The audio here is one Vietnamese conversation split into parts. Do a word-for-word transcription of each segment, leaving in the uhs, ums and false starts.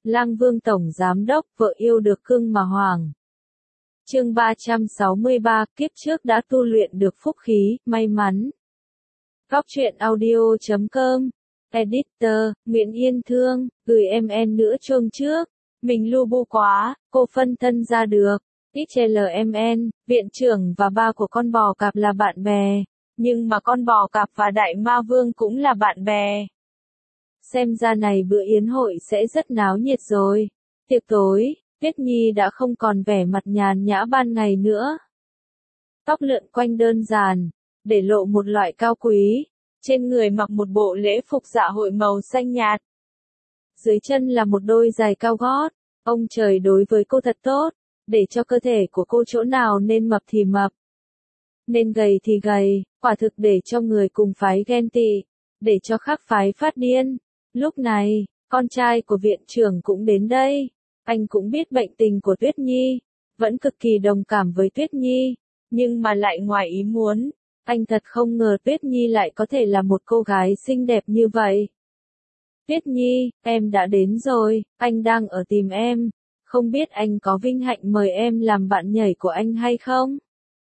Lang Vương Tổng Giám Đốc, vợ yêu được cưng mà hoàng. Chương ba trăm sáu mươi ba, kiếp trước đã tu luyện được phúc khí, may mắn. Góc truyện audio chấm com, Editor, Nguyễn Yên Thương, gửi em en nữa chương trước. Mình lu bu quá, cô phân thân ra được. ích lờ em en, viện trưởng và ba của con bò cạp là bạn bè. Nhưng mà con bò cạp và đại ma vương cũng là bạn bè. Xem ra này bữa yến hội sẽ rất náo nhiệt rồi. Tiệc tối, Tuyết Nhi đã không còn vẻ mặt nhàn nhã ban ngày nữa. Tóc lượn quanh đơn giản, để lộ một loại cao quý. Trên người mặc một bộ lễ phục dạ hội màu xanh nhạt. Dưới chân là một đôi giày cao gót. Ông trời đối với cô thật tốt, để cho cơ thể của cô chỗ nào nên mập thì mập. Nên gầy thì gầy, quả thực để cho người cùng phái ghen tị, để cho khác phái phát điên. Lúc này, con trai của viện trưởng cũng đến đây. Anh cũng biết bệnh tình của Tuyết Nhi, vẫn cực kỳ đồng cảm với Tuyết Nhi, nhưng mà lại ngoài ý muốn. Anh thật không ngờ Tuyết Nhi lại có thể là một cô gái xinh đẹp như vậy. Tuyết Nhi, em đã đến rồi, anh đang ở tìm em. Không biết anh có vinh hạnh mời em làm bạn nhảy của anh hay không?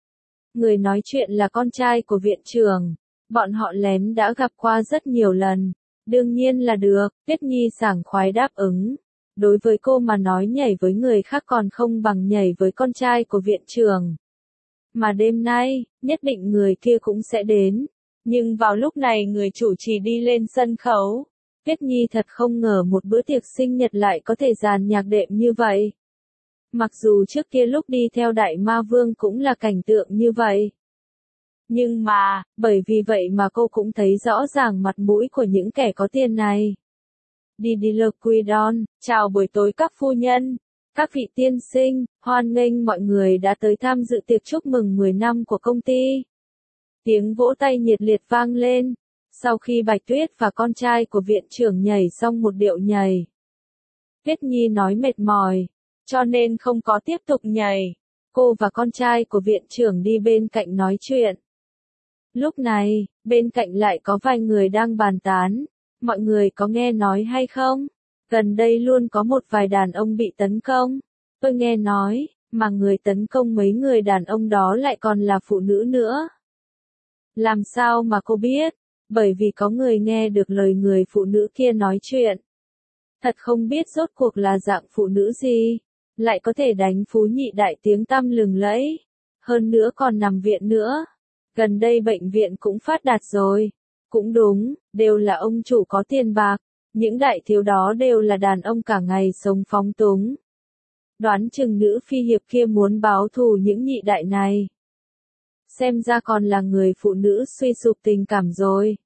Người nói chuyện là con trai của viện trưởng. Bọn họ lén đã gặp qua rất nhiều lần. Đương nhiên là được, Tuyết Nhi sảng khoái đáp ứng. Đối với cô mà nói nhảy với người khác còn không bằng nhảy với con trai của viện trưởng. Mà đêm nay, nhất định người kia cũng sẽ đến. Nhưng vào lúc này người chủ trì đi lên sân khấu. Tuyết Nhi thật không ngờ một bữa tiệc sinh nhật lại có thể dàn nhạc đệm như vậy. Mặc dù trước kia lúc đi theo đại ma vương cũng là cảnh tượng như vậy. Nhưng mà, bởi vì vậy mà cô cũng thấy rõ ràng mặt mũi của những kẻ có tiền này. Đi đi lơ quy đon, chào buổi tối các phu nhân, các vị tiên sinh, hoan nghênh mọi người đã tới tham dự tiệc chúc mừng mười năm của công ty. Tiếng vỗ tay nhiệt liệt vang lên, sau khi Bạch Tuyết và con trai của viện trưởng nhảy xong một điệu nhảy. Tuyết Nhi nói mệt mỏi, cho nên không có tiếp tục nhảy. Cô và con trai của viện trưởng đi bên cạnh nói chuyện. Lúc này, bên cạnh lại có vài người đang bàn tán. Mọi người có nghe nói hay không? Gần đây luôn có một vài đàn ông bị tấn công. Tôi nghe nói, mà người tấn công mấy người đàn ông đó lại còn là phụ nữ nữa. Làm sao mà cô biết? Bởi vì có người nghe được lời người phụ nữ kia nói chuyện. Thật không biết rốt cuộc là dạng phụ nữ gì, lại có thể đánh phú nhị đại tiếng tăm lừng lẫy. Hơn nữa còn nằm viện nữa. Gần đây bệnh viện cũng phát đạt rồi. Cũng đúng, đều là ông chủ có tiền bạc. Những đại thiếu đó đều là đàn ông cả ngày sống phóng túng. Đoán chừng nữ phi hiệp kia muốn báo thù những nhị đại này. Xem ra còn là người phụ nữ suy sụp tình cảm rồi.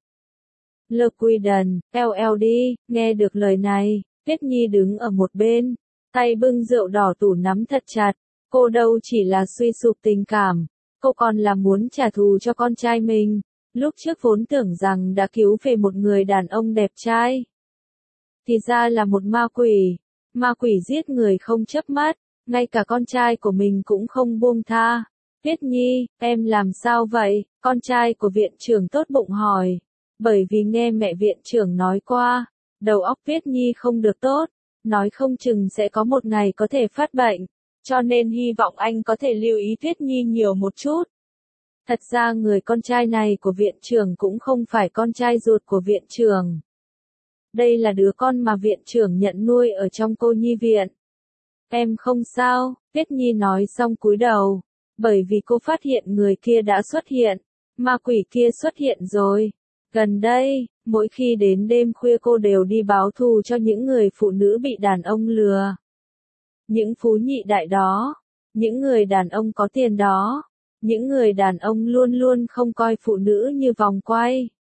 Lơ Quy Đần, lờ lờ đê, nghe được lời này, Tuyết Nhi đứng ở một bên, tay bưng rượu đỏ tủ nắm thật chặt. Cô đâu chỉ là suy sụp tình cảm, cô còn là muốn trả thù cho con trai mình. Lúc trước vốn tưởng rằng đã cứu về một người đàn ông đẹp trai. Thì ra là một ma quỷ. Ma quỷ giết người không chớp mắt, ngay cả con trai của mình cũng không buông tha. Tuyết Nhi, em làm sao vậy? Con trai của viện trưởng tốt bụng hỏi. Bởi vì nghe mẹ viện trưởng nói qua, đầu óc Tuyết Nhi không được tốt, nói không chừng sẽ có một ngày có thể phát bệnh. Cho nên hy vọng anh có thể lưu ý Tuyết Nhi nhiều một chút. Thật ra người con trai này của viện trưởng cũng không phải con trai ruột của viện trưởng. Đây là đứa con mà viện trưởng nhận nuôi ở trong cô nhi viện. Em không sao, Tuyết Nhi nói xong cúi đầu. Bởi vì cô phát hiện người kia đã xuất hiện. Ma quỷ kia xuất hiện rồi. Gần đây, mỗi khi đến đêm khuya cô đều đi báo thù cho những người phụ nữ bị đàn ông lừa. Những phú nhị đại đó. Những người đàn ông có tiền đó. Những người đàn ông luôn luôn không coi phụ nữ như vòng quay.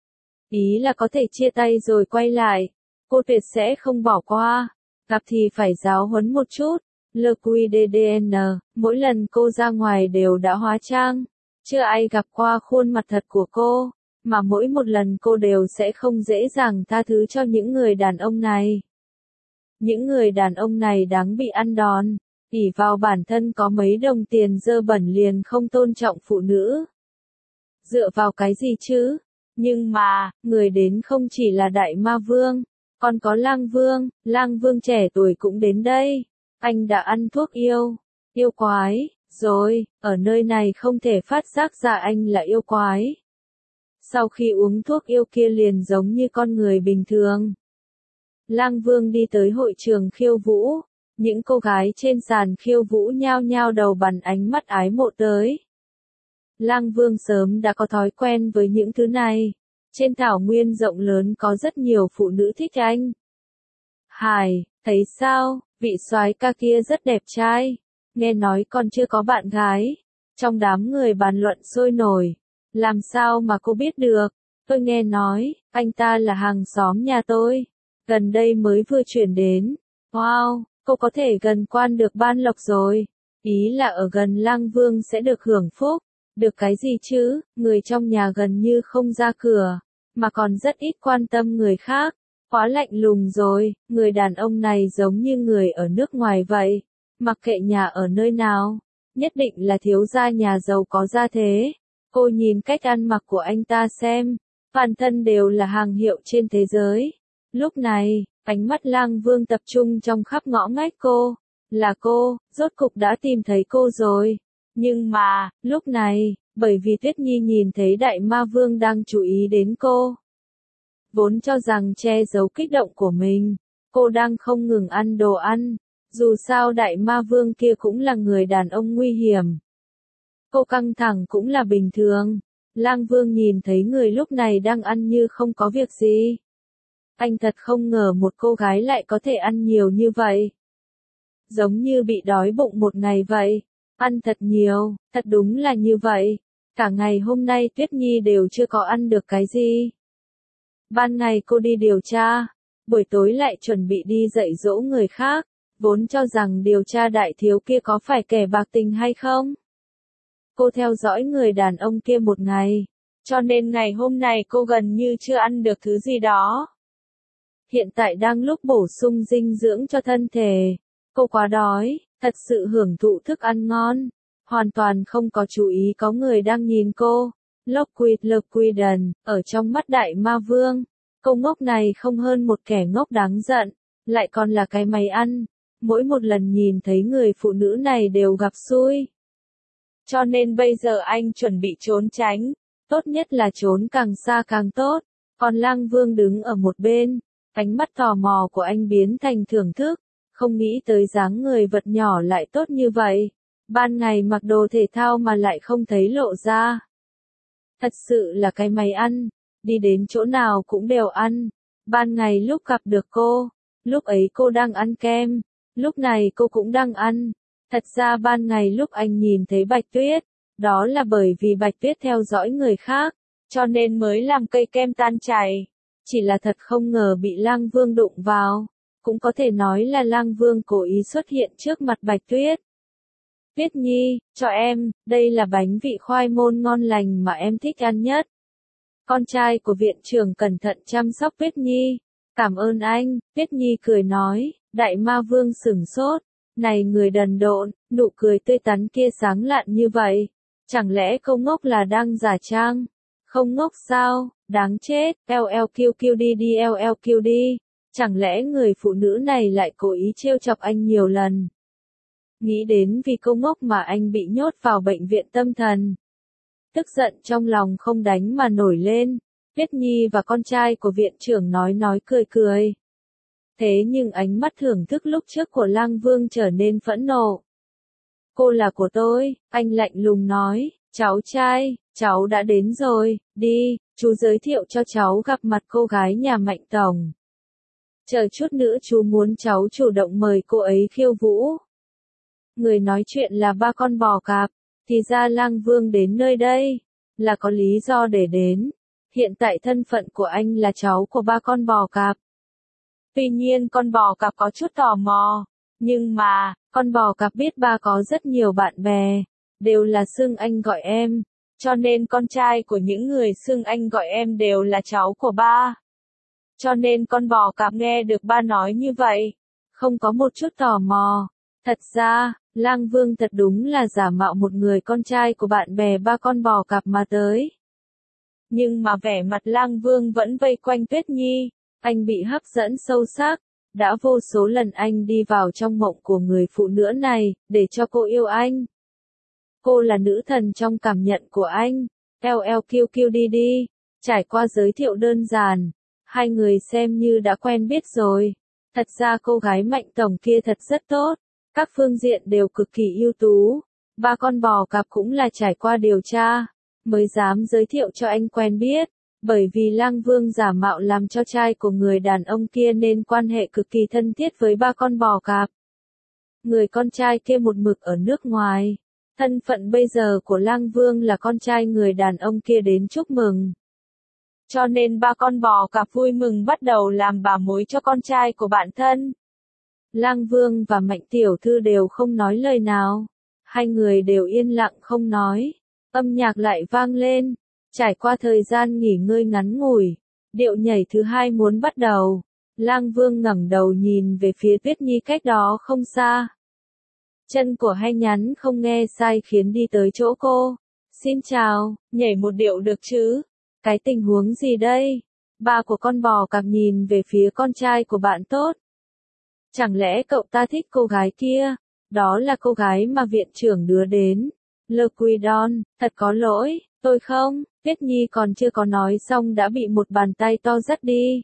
Ý là có thể chia tay rồi quay lại. Cô tuyệt sẽ không bỏ qua. Gặp thì phải giáo huấn một chút. lờ quy đê đê en, mỗi lần cô ra ngoài đều đã hóa trang. Chưa ai gặp qua khuôn mặt thật của cô. Mà mỗi một lần cô đều sẽ không dễ dàng tha thứ cho những người đàn ông này. Những người đàn ông này đáng bị ăn đòn. ỷ vào bản thân có mấy đồng tiền dơ bẩn liền không tôn trọng phụ nữ. Dựa vào cái gì chứ? Nhưng mà, người đến không chỉ là đại ma vương, Còn có Lang Vương, Lang Vương trẻ tuổi cũng đến đây. Anh đã ăn thuốc yêu, yêu quái, rồi, ở nơi này không thể phát giác ra anh là yêu quái. Sau khi uống thuốc yêu kia liền giống như con người bình thường. Lang Vương đi tới hội trường khiêu vũ, những cô gái trên sàn khiêu vũ nhao nhao đầu bắn ánh mắt ái mộ tới. Lang Vương sớm đã có thói quen với những thứ này. Trên thảo nguyên rộng lớn có rất nhiều phụ nữ thích anh. Hải, thấy sao, vị soái ca kia rất đẹp trai. Nghe nói còn chưa có bạn gái. Trong đám người bàn luận sôi nổi. Làm sao mà cô biết được? Tôi nghe nói, anh ta là hàng xóm nhà tôi. Gần đây mới vừa chuyển đến. Wow, cô có thể gần quan được ban lộc rồi. Ý là ở gần Lang Vương sẽ được hưởng phúc. Được cái gì chứ, người trong nhà gần như không ra cửa, mà còn rất ít quan tâm người khác. Quá lạnh lùng rồi, người đàn ông này giống như người ở nước ngoài vậy. Mặc kệ nhà ở nơi nào, nhất định là thiếu gia nhà giàu có gia thế. Cô nhìn cách ăn mặc của anh ta xem, toàn thân đều là hàng hiệu trên thế giới. Lúc này, ánh mắt Lang Vương tập trung trong khắp ngõ ngách cô. Là cô, rốt cục đã tìm thấy cô rồi. Nhưng mà, lúc này, bởi vì Tuyết Nhi nhìn thấy Đại Ma Vương đang chú ý đến cô. Vốn cho rằng che giấu kích động của mình, cô đang không ngừng ăn đồ ăn. Dù sao Đại Ma Vương kia cũng là người đàn ông nguy hiểm. Cô căng thẳng cũng là bình thường. Lang Vương nhìn thấy người lúc này đang ăn như không có việc gì. Anh thật không ngờ một cô gái lại có thể ăn nhiều như vậy. Giống như bị đói bụng một ngày vậy. Ăn thật nhiều, thật đúng là như vậy. Cả ngày hôm nay Tuyết Nhi đều chưa có ăn được cái gì. Ban ngày cô đi điều tra, buổi tối lại chuẩn bị đi dạy dỗ người khác, vốn cho rằng điều tra đại thiếu kia có phải kẻ bạc tình hay không. Cô theo dõi người đàn ông kia một ngày, cho nên ngày hôm nay cô gần như chưa ăn được thứ gì đó. Hiện tại đang lúc bổ sung dinh dưỡng cho thân thể, cô quá đói, thật sự hưởng thụ thức ăn ngon, hoàn toàn không có chú ý có người đang nhìn cô. Lockwood Lockwood, ở trong mắt Đại Ma Vương, cô ngốc này không hơn một kẻ ngốc đáng giận, lại còn là cái máy ăn. Mỗi một lần nhìn thấy người phụ nữ này đều gặp xui. Cho nên bây giờ anh chuẩn bị trốn tránh, tốt nhất là trốn càng xa càng tốt. Còn Lang Vương đứng ở một bên, ánh mắt tò mò của anh biến thành thưởng thức, không nghĩ tới dáng người vật nhỏ lại tốt như vậy. Ban ngày mặc đồ thể thao mà lại không thấy lộ ra. Thật sự là cái máy ăn, đi đến chỗ nào cũng đều ăn. Ban ngày lúc gặp được cô, lúc ấy cô đang ăn kem, lúc này cô cũng đang ăn. Thật ra ban ngày lúc anh nhìn thấy Bạch Tuyết, đó là bởi vì Bạch Tuyết theo dõi người khác, cho nên mới làm cây kem tan chảy. Chỉ là thật không ngờ bị Lang Vương đụng vào, cũng có thể nói là Lang Vương cố ý xuất hiện trước mặt Bạch Tuyết. Tuyết Nhi, cho em, đây là bánh vị khoai môn ngon lành mà em thích ăn nhất. Con trai của viện trưởng cẩn thận chăm sóc Tuyết Nhi. Cảm ơn anh, Tuyết Nhi cười nói. Đại Ma Vương sửng sốt. Này người đần độn, nụ cười tươi tắn kia sáng lạn như vậy. Chẳng lẽ câu ngốc là đang giả trang? Không ngốc sao, đáng chết, lờ lờ quy quy đi đi lờ lờ quy đi. Chẳng lẽ người phụ nữ này lại cố ý trêu chọc anh nhiều lần? Nghĩ đến vì câu ngốc mà anh bị nhốt vào bệnh viện tâm thần. Tức giận trong lòng không đánh mà nổi lên. Tuyết Nhi và con trai của viện trưởng nói nói cười cười. Thế nhưng ánh mắt thưởng thức lúc trước của Lang Vương trở nên phẫn nộ. Cô là của tôi, anh lạnh lùng nói. Cháu trai, cháu đã đến rồi, đi, chú giới thiệu cho cháu gặp mặt cô gái nhà Mạnh Tổng. Chờ chút nữa chú muốn cháu chủ động mời cô ấy khiêu vũ. Người nói chuyện là ba con bò cạp, thì ra Lang Vương đến nơi đây, là có lý do để đến. Hiện tại thân phận của anh là cháu của ba con bò cạp. Tuy nhiên con bò cạp có chút tò mò, nhưng mà, con bò cạp biết ba có rất nhiều bạn bè, đều là xưng anh gọi em, cho nên con trai của những người xưng anh gọi em đều là cháu của ba. Cho nên con bò cạp nghe được ba nói như vậy, không có một chút tò mò. Thật ra, Lang Vương thật đúng là giả mạo một người con trai của bạn bè ba con bò cạp mà tới. Nhưng mà vẻ mặt Lang Vương vẫn vây quanh Tuyết Nhi, Anh bị hấp dẫn sâu sắc. Đã vô số lần anh đi vào trong mộng của người phụ nữ này, để cho cô yêu anh. Cô là nữ thần trong cảm nhận của anh. lờ lờ quy quy đi đi. Trải qua giới thiệu đơn giản, hai người xem như đã quen biết rồi. Thật ra cô gái Mạnh Tổng kia thật rất tốt. Các phương diện đều cực kỳ ưu tú. Ba con bò cạp cũng là trải qua điều tra, mới dám giới thiệu cho anh quen biết. Bởi vì Lang Vương giả mạo làm cho trai của người đàn ông kia nên quan hệ cực kỳ thân thiết với ba con bò cạp. Người con trai kia một mực ở nước ngoài. Thân phận bây giờ của Lang Vương là con trai người đàn ông kia đến chúc mừng. Cho nên ba con bò cạp vui mừng bắt đầu làm bà mối cho con trai của bạn thân. Lang Vương và Mạnh Tiểu Thư đều không nói lời nào. Hai người đều yên lặng không nói. Âm nhạc lại vang lên. Trải qua thời gian nghỉ ngơi ngắn ngủi, điệu nhảy thứ hai muốn bắt đầu. Lang Vương ngẩng đầu nhìn về phía Tuyết Nhi cách đó không xa. Chân của hay nhắn không nghe sai khiến đi tới chỗ cô. Xin chào, nhảy một điệu được chứ? Cái tình huống gì đây? Ba của con bò cạp nhìn về phía con trai của bạn tốt. Chẳng lẽ cậu ta thích cô gái kia? Đó là cô gái mà viện trưởng đưa đến. Lơ Quy Đon, thật có lỗi, tôi không. Tuyết Nhi còn chưa có nói xong đã bị một bàn tay to dắt đi.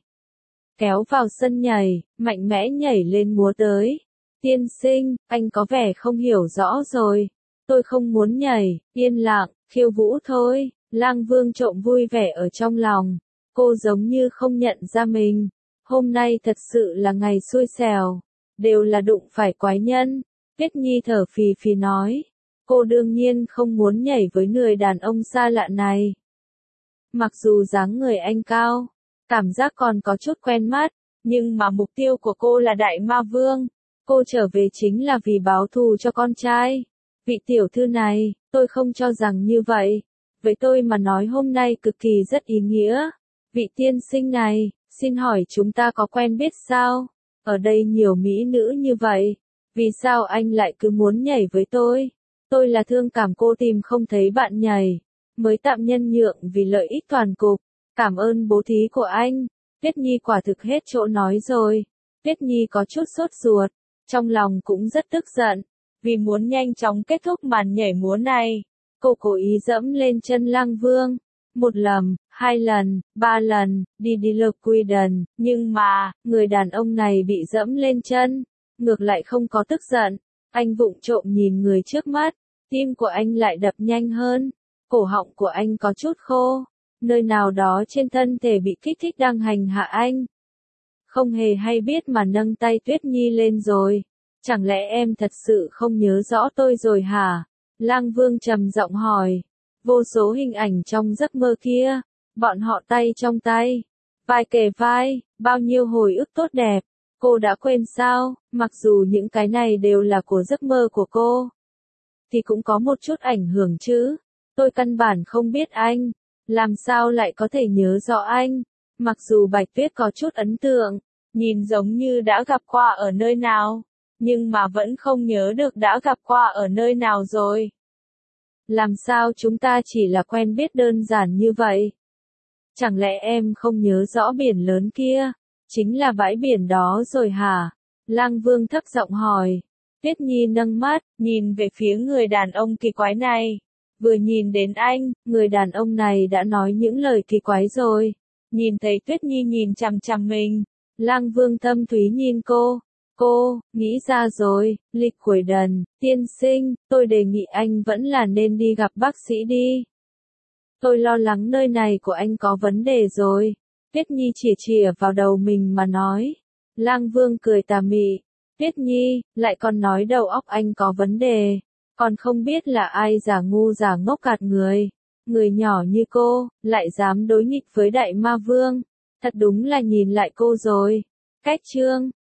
Kéo vào sân nhảy, mạnh mẽ nhảy lên múa tới. Tiên sinh, anh có vẻ không hiểu rõ rồi. Tôi không muốn nhảy, yên lặng, khiêu vũ thôi. Lang Vương trộm vui vẻ ở trong lòng. Cô giống như không nhận ra mình. Hôm nay thật sự là ngày xui xẻo. Đều là đụng phải quái nhân. Tuyết Nhi thở phì phì nói. Cô đương nhiên không muốn nhảy với người đàn ông xa lạ này. Mặc dù dáng người anh cao, cảm giác còn có chút quen mắt, nhưng mà mục tiêu của cô là Đại Ma Vương. Cô trở về chính là vì báo thù cho con trai. Vị tiểu thư này, tôi không cho rằng như vậy. Với tôi mà nói hôm nay cực kỳ rất ý nghĩa. Vị tiên sinh này, xin hỏi chúng ta có quen biết sao? Ở đây nhiều mỹ nữ như vậy. Vì sao anh lại cứ muốn nhảy với tôi? Tôi là thương cảm cô tìm không thấy bạn nhảy. Mới tạm nhân nhượng vì lợi ích toàn cục. Cảm ơn bố thí của anh. Tuyết Nhi quả thực hết chỗ nói rồi. Tuyết Nhi có chút sốt ruột. Trong lòng cũng rất tức giận. Vì muốn nhanh chóng kết thúc màn nhảy múa này. Cô cố ý dẫm lên chân Lang Vương. Một lần, hai lần, ba lần, đi đi lơ quy đần. Nhưng mà, người đàn ông này bị dẫm lên chân. Ngược lại không có tức giận. Anh vụng trộm nhìn người trước mắt. Tim của anh lại đập nhanh hơn. Cổ họng của anh có chút khô. Nơi nào đó trên thân thể bị kích thích đang hành hạ anh. Không hề hay biết mà nâng tay Tuyết Nhi lên rồi. Chẳng lẽ em thật sự không nhớ rõ tôi rồi hả? Lang Vương trầm giọng hỏi. Vô số hình ảnh trong giấc mơ kia. Bọn họ tay trong tay. Vai kề vai. Bao nhiêu hồi ức tốt đẹp. Cô đã quên sao? Mặc dù những cái này đều là của giấc mơ của cô. Thì cũng có một chút ảnh hưởng chứ. Tôi căn bản không biết anh. Làm sao lại có thể nhớ rõ anh? Mặc dù Bạch Tuyết có chút ấn tượng. Nhìn giống như đã gặp qua ở nơi nào. Nhưng mà vẫn không nhớ được đã gặp qua ở nơi nào rồi. Làm sao chúng ta chỉ là quen biết đơn giản như vậy? Chẳng lẽ em không nhớ rõ biển lớn kia? Chính là bãi biển đó rồi hả? Lang Vương thấp giọng hỏi. Tuyết Nhi nâng mắt, nhìn về phía người đàn ông kỳ quái này. Vừa nhìn đến anh, người đàn ông này đã nói những lời kỳ quái rồi. Nhìn thấy Tuyết Nhi nhìn chằm chằm mình. Lang Vương thâm thúy nhìn cô. Cô, nghĩ ra rồi, Lịch Khuổi Đần, tiên sinh, tôi đề nghị anh vẫn là nên đi gặp bác sĩ đi. Tôi lo lắng nơi này của anh có vấn đề rồi. Tuyết Nhi chìa chìa vào đầu mình mà nói. Lang Vương cười tà mị. Tuyết Nhi, lại còn nói đầu óc anh có vấn đề. Còn không biết là ai giả ngu giả ngốc gạt người. Người nhỏ như cô, lại dám đối nghịch với Đại Ma Vương. Thật đúng là nhìn lại cô rồi. Cách chương